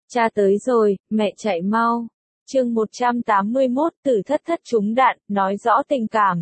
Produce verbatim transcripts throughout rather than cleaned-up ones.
Cha tới rồi, mẹ chạy mau. Chương một trăm tám mươi mốt Tử Thất Thất trúng đạn, nói rõ tình cảm.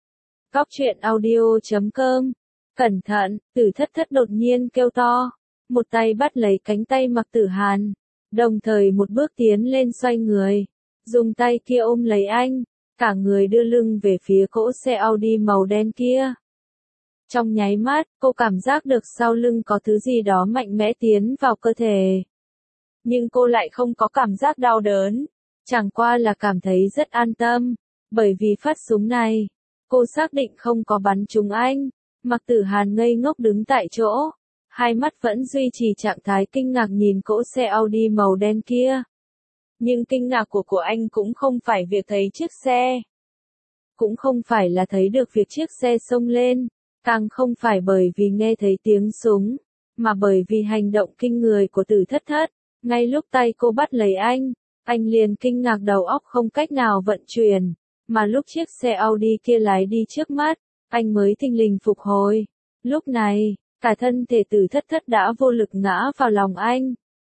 Góc truyện audio chấm com. Cẩn thận, Tử Thất Thất đột nhiên kêu to. Một tay bắt lấy cánh tay Mạc Tử Hàn. Đồng thời một bước tiến lên xoay người. Dùng tay kia ôm lấy anh. Cả người đưa lưng về phía cỗ xe Audi màu đen kia. Trong nháy mắt, cô cảm giác được sau lưng có thứ gì đó mạnh mẽ tiến vào cơ thể. Nhưng cô lại không có cảm giác đau đớn. Chẳng qua là cảm thấy rất an tâm. Bởi vì phát súng này, cô xác định không có bắn trúng anh. Mạc Tử Hàn ngây ngốc đứng tại chỗ. Hai mắt vẫn duy trì trạng thái kinh ngạc nhìn cỗ xe Audi màu đen kia. Nhưng kinh ngạc của của anh cũng không phải việc thấy chiếc xe. Cũng không phải là thấy được việc chiếc xe xông lên. Càng không phải bởi vì nghe thấy tiếng súng. Mà bởi vì hành động kinh người của Tử Thất Thất. Ngay lúc tay cô bắt lấy anh, anh liền kinh ngạc đầu óc không cách nào vận chuyển. Mà lúc chiếc xe Audi kia lái đi trước mắt, anh mới thình lình phục hồi. Lúc này, cả thân thể Tử Thất Thất đã vô lực ngã vào lòng anh.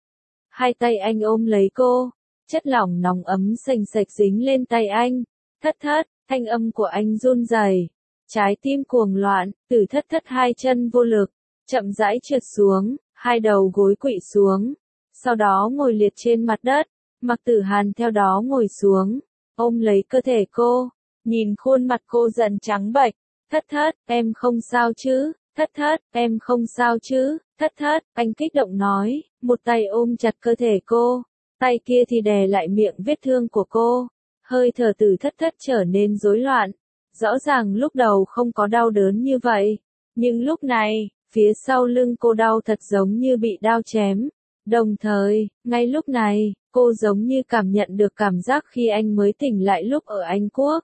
Hai tay anh ôm lấy cô, chất lỏng nóng ấm sành sạch dính lên tay anh. Thất Thất, thanh âm của anh run rẩy, trái tim cuồng loạn. Tử Thất Thất hai chân vô lực, chậm rãi trượt xuống, hai đầu gối quỵ xuống. Sau đó ngồi liệt trên mặt đất, Mạc Tử Hàn theo đó ngồi xuống, ôm lấy cơ thể cô, nhìn khuôn mặt cô dần trắng bệch. Thất Thất, em không sao chứ? Thất Thất, em không sao chứ? Thất Thất, anh kích động nói, một tay ôm chặt cơ thể cô, tay kia thì đè lại miệng vết thương của cô. Hơi thở Tử Thất Thất trở nên rối loạn. Rõ ràng lúc đầu không có đau đớn như vậy, nhưng lúc này, phía sau lưng cô đau thật giống như bị đao chém. Đồng thời, ngay lúc này, cô giống như cảm nhận được cảm giác khi anh mới tỉnh lại lúc ở Anh Quốc.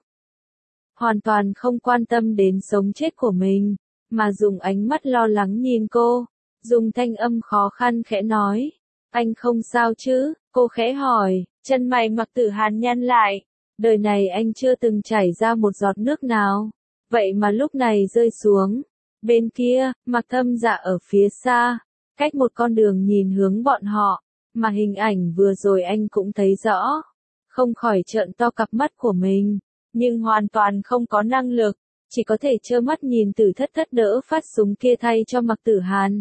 Hoàn toàn không quan tâm đến sống chết của mình, mà dùng ánh mắt lo lắng nhìn cô, dùng thanh âm khó khăn khẽ nói. Anh không sao chứ? Cô khẽ hỏi, chân mày Mạc Tử Hàn nhăn lại. Đời này anh chưa từng chảy ra một giọt nước nào, vậy mà lúc này rơi xuống. Bên kia, Mạc Thâm Dạ ở phía xa. Cách một con đường nhìn hướng bọn họ, mà hình ảnh vừa rồi anh cũng thấy rõ. Không khỏi trợn to cặp mắt của mình, nhưng hoàn toàn không có năng lực, chỉ có thể trơ mắt nhìn Tử Thất Thất đỡ phát súng kia thay cho Mạc Tử Hàn.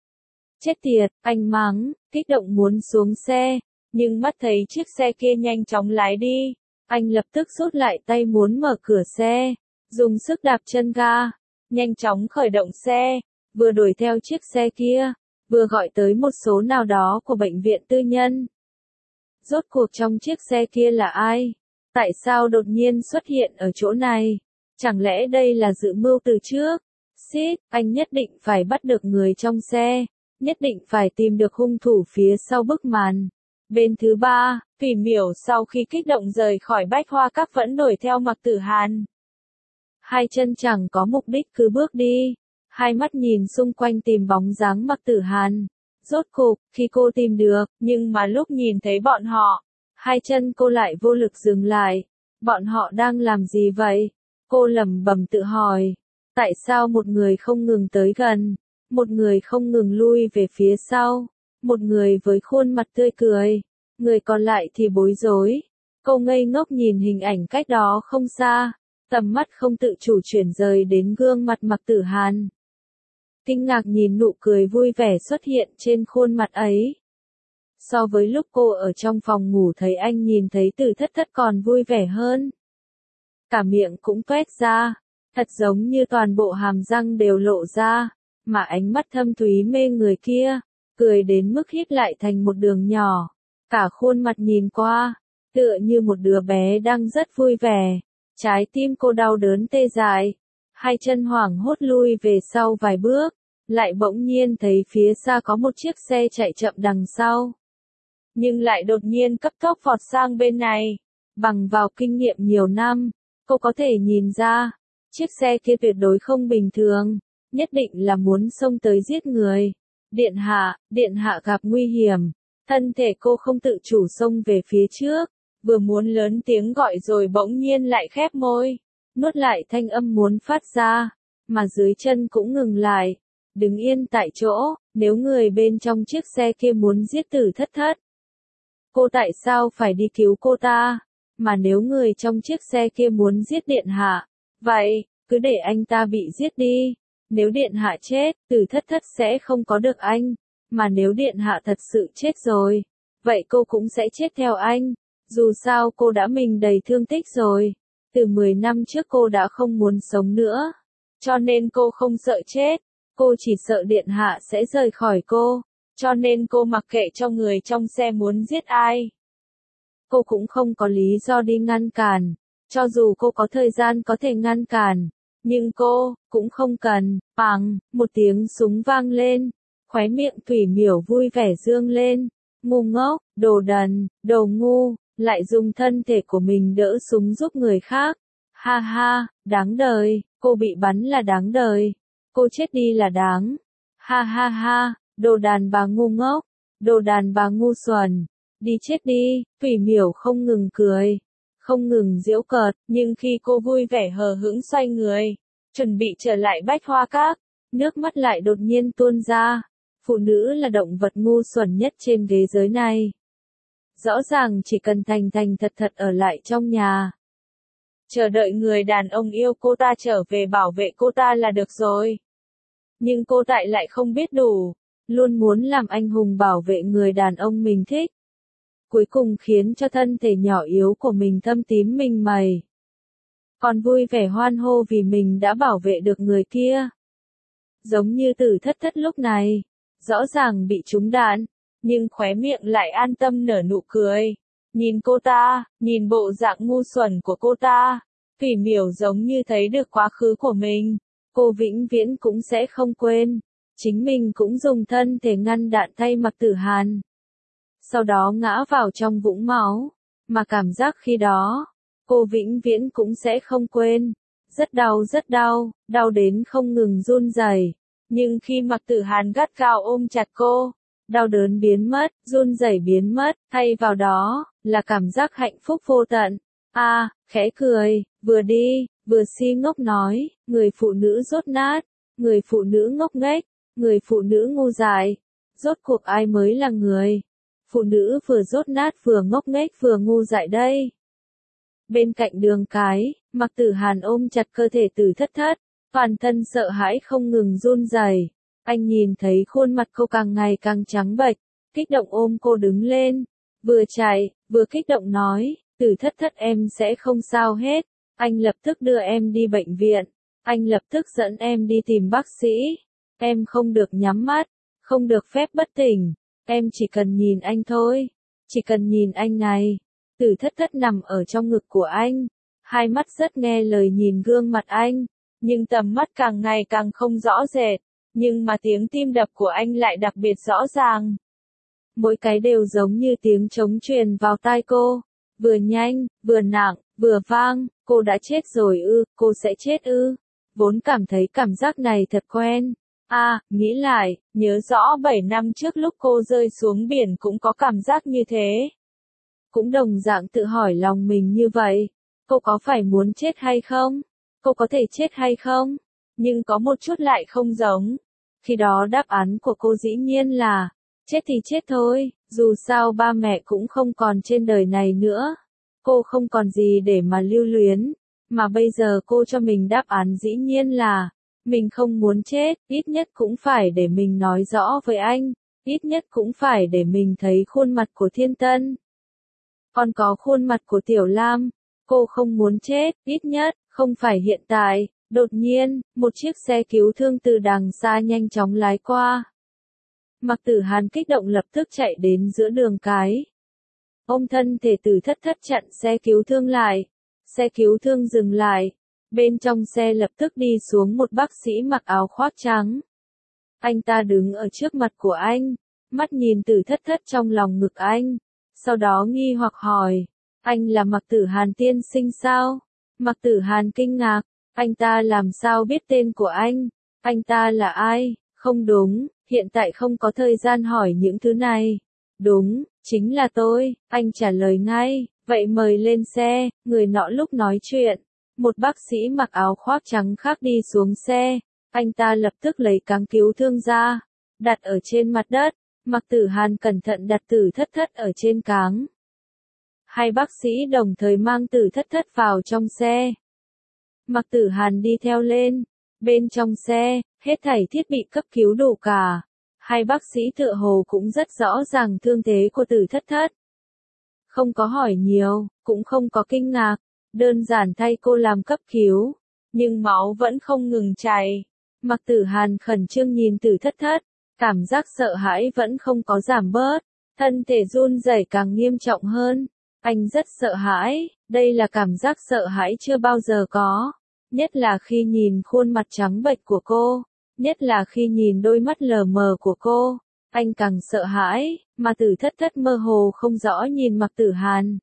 Chết tiệt, anh mắng, kích động muốn xuống xe, nhưng mắt thấy chiếc xe kia nhanh chóng lái đi. Anh lập tức rút lại tay muốn mở cửa xe, dùng sức đạp chân ga, nhanh chóng khởi động xe, vừa đuổi theo chiếc xe kia. Vừa gọi tới một số nào đó của bệnh viện tư nhân. Rốt cuộc trong chiếc xe kia là ai? Tại sao đột nhiên xuất hiện ở chỗ này? Chẳng lẽ đây là dự mưu từ trước? Xít, anh nhất định phải bắt được người trong xe. Nhất định phải tìm được hung thủ phía sau bức màn. Bên thứ ba, Phỉ Miểu sau khi kích động rời khỏi Bách Hoa Các vẫn đuổi theo Mạc Tử Hàn. Hai chân chẳng có mục đích cứ bước đi. Hai mắt nhìn xung quanh tìm bóng dáng Mạc Tử Hàn. Rốt cục, khi cô tìm được, nhưng mà lúc nhìn thấy bọn họ, hai chân cô lại vô lực dừng lại. Bọn họ đang làm gì vậy? Cô lẩm bẩm tự hỏi. Tại sao một người không ngừng tới gần, một người không ngừng lui về phía sau, một người với khuôn mặt tươi cười, người còn lại thì bối rối. Cô ngây ngốc nhìn hình ảnh cách đó không xa, tầm mắt không tự chủ chuyển rời đến gương mặt Mạc Tử Hàn. Kinh ngạc nhìn nụ cười vui vẻ xuất hiện trên khuôn mặt ấy. So với lúc cô ở trong phòng ngủ thấy anh nhìn thấy Tử Thất Thất còn vui vẻ hơn. Cả miệng cũng toét ra, thật giống như toàn bộ hàm răng đều lộ ra, mà ánh mắt thâm thúy mê người kia, cười đến mức híp lại thành một đường nhỏ. Cả khuôn mặt nhìn qua, tựa như một đứa bé đang rất vui vẻ. Trái tim cô đau đớn tê dại. Hai chân hoảng hốt lui về sau vài bước, lại bỗng nhiên thấy phía xa có một chiếc xe chạy chậm đằng sau. Nhưng lại đột nhiên cấp tốc vọt sang bên này. Bằng vào kinh nghiệm nhiều năm, cô có thể nhìn ra, chiếc xe kia tuyệt đối không bình thường, nhất định là muốn xông tới giết người. Điện hạ, điện hạ gặp nguy hiểm, thân thể cô không tự chủ xông về phía trước, vừa muốn lớn tiếng gọi rồi bỗng nhiên lại khép môi. Nuốt lại thanh âm muốn phát ra, mà dưới chân cũng ngừng lại, đứng yên tại chỗ. Nếu người bên trong chiếc xe kia muốn giết Tử Thất Thất, cô tại sao phải đi cứu cô ta? Mà nếu người trong chiếc xe kia muốn giết điện hạ, vậy, cứ để anh ta bị giết đi. Nếu điện hạ chết, Từ Thất Thất sẽ không có được anh. Mà nếu điện hạ thật sự chết rồi, vậy cô cũng sẽ chết theo anh. Dù sao cô đã mình đầy thương tích rồi. Từ mười năm trước cô đã không muốn sống nữa. Cho nên cô không sợ chết. Cô chỉ sợ điện hạ sẽ rời khỏi cô. Cho nên cô mặc kệ cho người trong xe muốn giết ai. Cô cũng không có lý do đi ngăn cản. Cho dù cô có thời gian có thể ngăn cản. Nhưng cô, cũng không cần. Bằng, một tiếng súng vang lên. Khóe miệng Thủy Miểu vui vẻ dương lên. Ngu ngốc, đồ đần, đồ ngu, lại dùng thân thể của mình đỡ súng giúp người khác. Ha ha, đáng đời, cô bị bắn là đáng đời. Cô chết đi là đáng. Ha ha ha, đồ đàn bà ngu ngốc, đồ đàn bà ngu xuẩn. Đi chết đi, Thủy Miểu không ngừng cười, không ngừng giễu cợt, nhưng khi cô vui vẻ hờ hững xoay người, chuẩn bị trở lại Bách Hoa Các, nước mắt lại đột nhiên tuôn ra. Phụ nữ là động vật ngu xuẩn nhất trên thế giới này. Rõ ràng chỉ cần thành thành thật thật ở lại trong nhà. Chờ đợi người đàn ông yêu cô ta trở về bảo vệ cô ta là được rồi. Nhưng cô tại lại không biết đủ, luôn muốn làm anh hùng bảo vệ người đàn ông mình thích. Cuối cùng khiến cho thân thể nhỏ yếu của mình thâm tím mình mày. Còn vui vẻ hoan hô vì mình đã bảo vệ được người kia. Giống như Từ Thất Thất lúc này, rõ ràng bị trúng đạn, nhưng khóe miệng lại an tâm nở nụ cười. Nhìn cô ta, nhìn bộ dạng ngu xuẩn của cô ta, Thủy Miểu giống như thấy được quá khứ của mình. Cô vĩnh viễn cũng sẽ không quên. Chính mình cũng dùng thân thể ngăn đạn thay Mạc Tử Hàn. Sau đó ngã vào trong vũng máu. Mà cảm giác khi đó, cô vĩnh viễn cũng sẽ không quên. Rất đau rất đau, đau đến không ngừng run rẩy. Nhưng khi Mạc Tử Hàn gắt gao ôm chặt cô, đau đớn biến mất, run rẩy biến mất, thay vào đó, là cảm giác hạnh phúc vô tận. A, à, khẽ cười, vừa đi, vừa si ngốc nói, người phụ nữ rốt nát, người phụ nữ ngốc nghếch, người phụ nữ ngu dại. Rốt cuộc ai mới là người? Phụ nữ vừa rốt nát vừa ngốc nghếch vừa ngu dại đây. Bên cạnh đường cái, Mạc Tử Hàn ôm chặt cơ thể Từ Thất Thất, toàn thân sợ hãi không ngừng run rẩy. Anh nhìn thấy khuôn mặt cô càng ngày càng trắng bệch, kích động ôm cô đứng lên, vừa chạy, vừa kích động nói, Từ Thất Thất em sẽ không sao hết, anh lập tức đưa em đi bệnh viện, anh lập tức dẫn em đi tìm bác sĩ, em không được nhắm mắt, không được phép bất tỉnh, em chỉ cần nhìn anh thôi, chỉ cần nhìn anh này. Từ Thất Thất nằm ở trong ngực của anh, hai mắt rất nghe lời nhìn gương mặt anh, nhưng tầm mắt càng ngày càng không rõ rệt, nhưng mà tiếng tim đập của anh lại đặc biệt rõ ràng. Mỗi cái đều giống như tiếng trống truyền vào tai cô, vừa nhanh, vừa nặng, vừa vang, cô đã chết rồi ư, cô sẽ chết ư. Vốn cảm thấy cảm giác này thật quen. A, à, nghĩ lại, nhớ rõ bảy năm trước lúc cô rơi xuống biển cũng có cảm giác như thế. Cũng đồng dạng tự hỏi lòng mình như vậy. Cô có phải muốn chết hay không? Cô có thể chết hay không? Nhưng có một chút lại không giống. Khi đó đáp án của cô dĩ nhiên là, chết thì chết thôi, dù sao ba mẹ cũng không còn trên đời này nữa. Cô không còn gì để mà lưu luyến. Mà bây giờ cô cho mình đáp án dĩ nhiên là, mình không muốn chết, ít nhất cũng phải để mình nói rõ với anh, ít nhất cũng phải để mình thấy khuôn mặt của Thiên Tân. Còn có khuôn mặt của Tiểu Lam, cô không muốn chết, ít nhất, không phải hiện tại. Đột nhiên, một chiếc xe cứu thương từ đằng xa nhanh chóng lái qua. Mạc Tử Hàn kích động lập tức chạy đến giữa đường cái. Ôm thân thể Từ Thất Thất chặn xe cứu thương lại. Xe cứu thương dừng lại. Bên trong xe lập tức đi xuống một bác sĩ mặc áo khoác trắng. Anh ta đứng ở trước mặt của anh, mắt nhìn Từ Thất Thất trong lòng ngực anh. Sau đó nghi hoặc hỏi, anh là Mạc Tử Hàn tiên sinh sao? Mạc Tử Hàn kinh ngạc, anh ta làm sao biết tên của anh? Anh ta là ai? Không đúng, hiện tại không có thời gian hỏi những thứ này. Đúng, chính là tôi, anh trả lời ngay, vậy mời lên xe. Người nọ lúc nói chuyện, một bác sĩ mặc áo khoác trắng khác đi xuống xe, anh ta lập tức lấy cáng cứu thương ra, đặt ở trên mặt đất, Mạc Tử Hàn cẩn thận đặt Tử Thất Thất ở trên cáng. Hai bác sĩ đồng thời mang Tử Thất Thất vào trong xe. Mạc Tử Hàn đi theo lên. Bên trong xe, hết thảy thiết bị cấp cứu đủ cả. Hai bác sĩ tựa hồ cũng rất rõ ràng thương thế của Tử Thất Thất. Không có hỏi nhiều, cũng không có kinh ngạc, đơn giản thay cô làm cấp cứu, nhưng máu vẫn không ngừng chảy. Mạc Tử Hàn khẩn trương nhìn Tử Thất Thất, cảm giác sợ hãi vẫn không có giảm bớt, thân thể run rẩy càng nghiêm trọng hơn. Anh rất sợ hãi, đây là cảm giác sợ hãi chưa bao giờ có, nhất là khi nhìn khuôn mặt trắng bệch của cô, nhất là khi nhìn đôi mắt lờ mờ của cô. Anh càng sợ hãi, mà Tử Thất Thất mơ hồ không rõ nhìn Mạc Tử Hàn.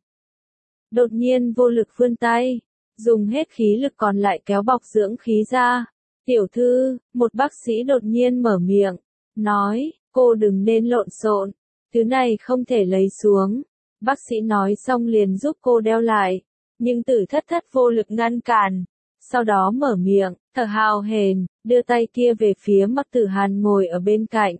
Đột nhiên vô lực vươn tay, dùng hết khí lực còn lại kéo bọc dưỡng khí ra. Tiểu thư, một bác sĩ đột nhiên mở miệng, nói, cô đừng nên lộn xộn, thứ này không thể lấy xuống. Bác sĩ nói xong liền giúp cô đeo lại, nhưng Tử Thất Thất vô lực ngăn cản. Sau đó mở miệng, thở hào hển, đưa tay kia về phía Mạc Tử Hàn ngồi ở bên cạnh.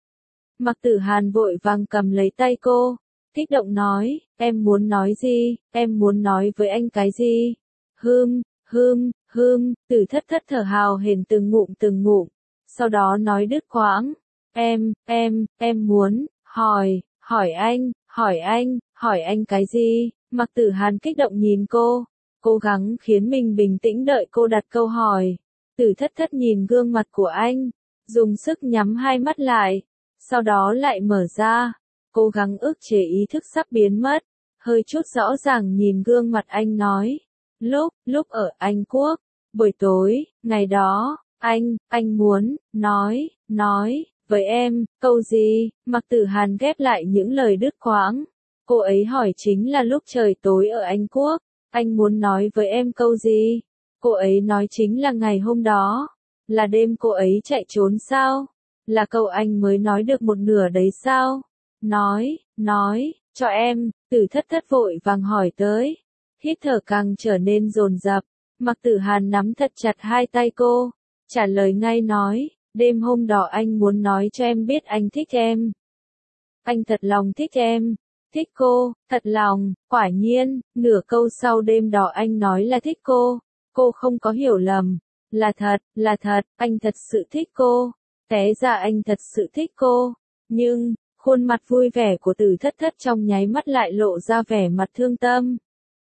Mạc Tử Hàn vội vàng cầm lấy tay cô, kích động nói, em muốn nói gì, em muốn nói với anh cái gì? Hưm, hưm, hưm, Tử Thất Thất thở hào hển từng ngụm từng ngụm, sau đó nói đứt quãng, em, em, em muốn, hỏi, hỏi anh, hỏi anh, hỏi anh cái gì? Mạc Tử Hàn kích động nhìn cô, cố gắng khiến mình bình tĩnh đợi cô đặt câu hỏi. Tử Thất Thất nhìn gương mặt của anh, dùng sức nhắm hai mắt lại, sau đó lại mở ra, cố gắng ức chế ý thức sắp biến mất, hơi chút rõ ràng nhìn gương mặt anh nói, lúc, lúc ở Anh Quốc, buổi tối, ngày đó, anh, anh muốn, nói, nói, với em, câu gì? Mạc Tử Hàn ghép lại những lời đứt quãng, cô ấy hỏi chính là lúc trời tối ở Anh Quốc, anh muốn nói với em câu gì? Cô ấy nói chính là ngày hôm đó, là đêm cô ấy chạy trốn sao? Là câu anh mới nói được một nửa đấy sao? Nói, nói, cho em, Tử Thất Thất vội vàng hỏi tới. Hít thở càng trở nên dồn dập, Mạc Tử Hàn nắm thật chặt hai tay cô, trả lời ngay nói, đêm hôm đó anh muốn nói cho em biết anh thích em. Anh thật lòng thích em, thích cô, thật lòng, quả nhiên, nửa câu sau đêm đó anh nói là thích cô, cô không có hiểu lầm, là thật, là thật, anh thật sự thích cô. Té ra anh thật sự thích cô, nhưng, khuôn mặt vui vẻ của Tử Thất Thất trong nháy mắt lại lộ ra vẻ mặt thương tâm.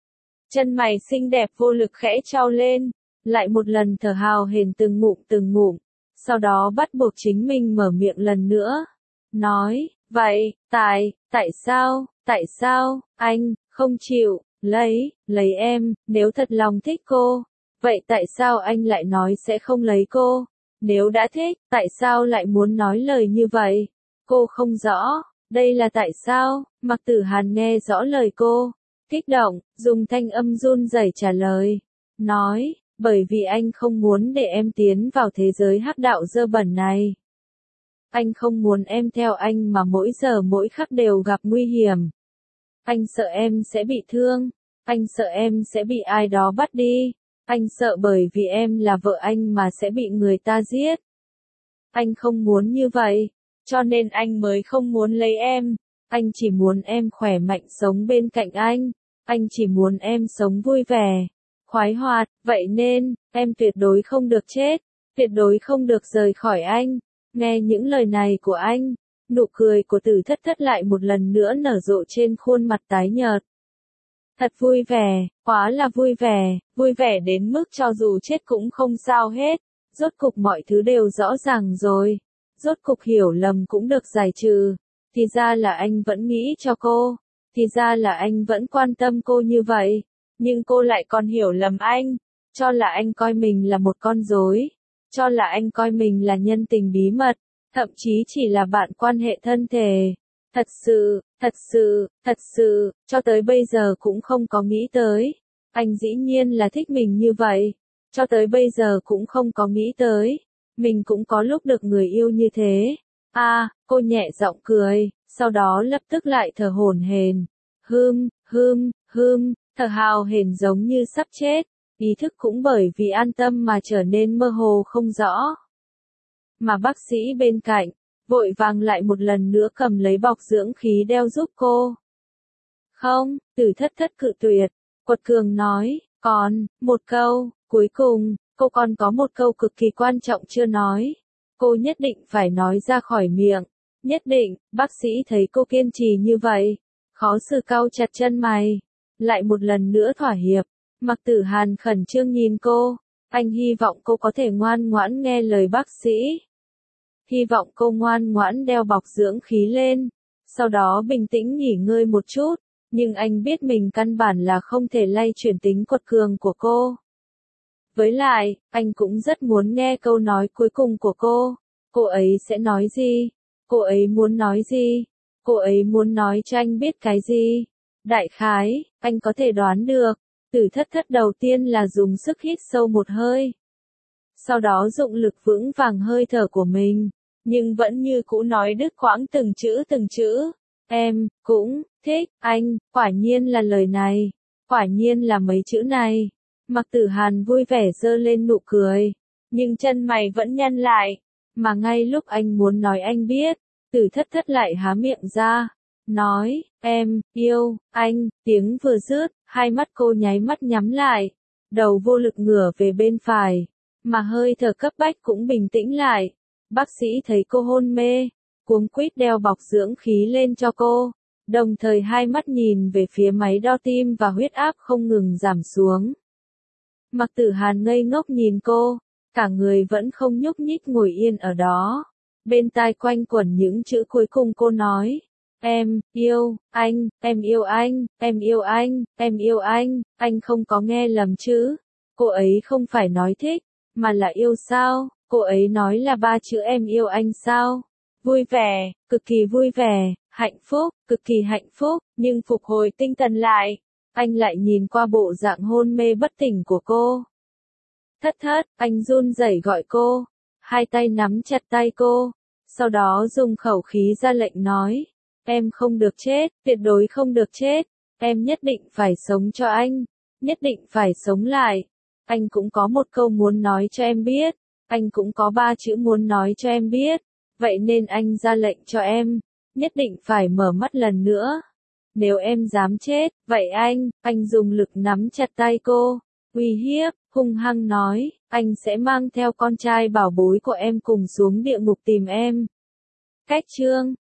Chân mày xinh đẹp vô lực khẽ trao lên, lại một lần thở hào hển từng ngụm từng ngụm, sau đó bắt buộc chính mình mở miệng lần nữa. Nói, vậy, tại, tại sao, tại sao, anh, không chịu, lấy, lấy em, nếu thật lòng thích cô, vậy tại sao anh lại nói sẽ không lấy cô? Nếu đã thích, tại sao lại muốn nói lời như vậy? Cô không rõ, đây là tại sao? Mạc Tử Hàn nghe rõ lời cô, kích động, dùng thanh âm run rẩy trả lời. Nói, bởi vì anh không muốn để em tiến vào thế giới hắc đạo dơ bẩn này. Anh không muốn em theo anh mà mỗi giờ mỗi khắc đều gặp nguy hiểm. Anh sợ em sẽ bị thương, anh sợ em sẽ bị ai đó bắt đi. Anh sợ bởi vì em là vợ anh mà sẽ bị người ta giết. Anh không muốn như vậy, cho nên anh mới không muốn lấy em. Anh chỉ muốn em khỏe mạnh sống bên cạnh anh. Anh chỉ muốn em sống vui vẻ, khoái hoạt, vậy nên, em tuyệt đối không được chết, tuyệt đối không được rời khỏi anh. Nghe những lời này của anh, nụ cười của Tử Thất Thất lại một lần nữa nở rộ trên khuôn mặt tái nhợt. Thật vui vẻ, quá là vui vẻ, vui vẻ đến mức cho dù chết cũng không sao hết, rốt cục mọi thứ đều rõ ràng rồi, rốt cục hiểu lầm cũng được giải trừ, thì ra là anh vẫn nghĩ cho cô, thì ra là anh vẫn quan tâm cô như vậy, nhưng cô lại còn hiểu lầm anh, cho là anh coi mình là một con rối, cho là anh coi mình là nhân tình bí mật, thậm chí chỉ là bạn quan hệ thân thể. Thật sự, thật sự, thật sự, cho tới bây giờ cũng không có nghĩ tới. Anh dĩ nhiên là thích mình như vậy. Cho tới bây giờ cũng không có nghĩ tới. Mình cũng có lúc được người yêu như thế. A, à, cô nhẹ giọng cười, sau đó lập tức lại thở hổn hển. Hưm, hưm, hưm, thở hào hển giống như sắp chết. Ý thức cũng bởi vì an tâm mà trở nên mơ hồ không rõ. Mà bác sĩ bên cạnh, vội vàng lại một lần nữa cầm lấy bọc dưỡng khí đeo giúp cô. Không, Tử Thất Thất cự tuyệt, quật cường nói, còn, một câu, cuối cùng, cô còn có một câu cực kỳ quan trọng chưa nói. Cô nhất định phải nói ra khỏi miệng, nhất định. Bác sĩ thấy cô kiên trì như vậy, khó xử cau chặt chân mày, lại một lần nữa thỏa hiệp. Mặc Tử Hàn khẩn trương nhìn cô, anh hy vọng cô có thể ngoan ngoãn nghe lời bác sĩ. Hy vọng cô ngoan ngoãn đeo bọc dưỡng khí lên, sau đó bình tĩnh nghỉ ngơi một chút, nhưng anh biết mình căn bản là không thể lay chuyển tính quật cường của cô. Với lại, anh cũng rất muốn nghe câu nói cuối cùng của cô. Cô ấy sẽ nói gì? Cô ấy muốn nói gì? Cô ấy muốn nói cho anh biết cái gì? Đại khái, anh có thể đoán được. Tử Thất Thất đầu tiên là dùng sức hít sâu một hơi. Sau đó dụng lực vững vàng hơi thở của mình, nhưng vẫn như cũ nói đứt quãng từng chữ từng chữ. Em, cũng, thích, anh, quả nhiên là lời này. Quả nhiên là mấy chữ này. Mặc Tử Hàn vui vẻ giơ lên nụ cười, nhưng chân mày vẫn nhăn lại, mà ngay lúc anh muốn nói anh biết, Tử Thất Thất lại há miệng ra, nói, em, yêu, anh. Tiếng vừa dứt, hai mắt cô nháy mắt nhắm lại, đầu vô lực ngửa về bên phải, mà hơi thở cấp bách cũng bình tĩnh lại. Bác sĩ thấy cô hôn mê, cuống quýt đeo bọc dưỡng khí lên cho cô, đồng thời hai mắt nhìn về phía máy đo tim và huyết áp không ngừng giảm xuống. Mặc Tử Hàn ngây ngốc nhìn cô, cả người vẫn không nhúc nhích ngồi yên ở đó. Bên tai quanh quẩn những chữ cuối cùng cô nói. Em, yêu, anh, em yêu anh, em yêu anh, em yêu anh, anh không có nghe lầm chứ. Cô ấy không phải nói thích, mà là yêu sao, cô ấy nói là ba chữ em yêu anh sao. Vui vẻ, cực kỳ vui vẻ, hạnh phúc, cực kỳ hạnh phúc, nhưng phục hồi tinh thần lại. Anh lại nhìn qua bộ dạng hôn mê bất tỉnh của cô. Thất Thất, anh run rẩy gọi cô, hai tay nắm chặt tay cô, sau đó dùng khẩu khí ra lệnh nói, em không được chết, tuyệt đối không được chết, em nhất định phải sống cho anh, nhất định phải sống lại. Anh cũng có một câu muốn nói cho em biết, anh cũng có ba chữ muốn nói cho em biết, vậy nên anh ra lệnh cho em, nhất định phải mở mắt lần nữa. Nếu em dám chết, vậy anh, anh dùng lực nắm chặt tay cô, uy hiếp, hung hăng nói, anh sẽ mang theo con trai bảo bối của em cùng xuống địa ngục tìm em. Cách chương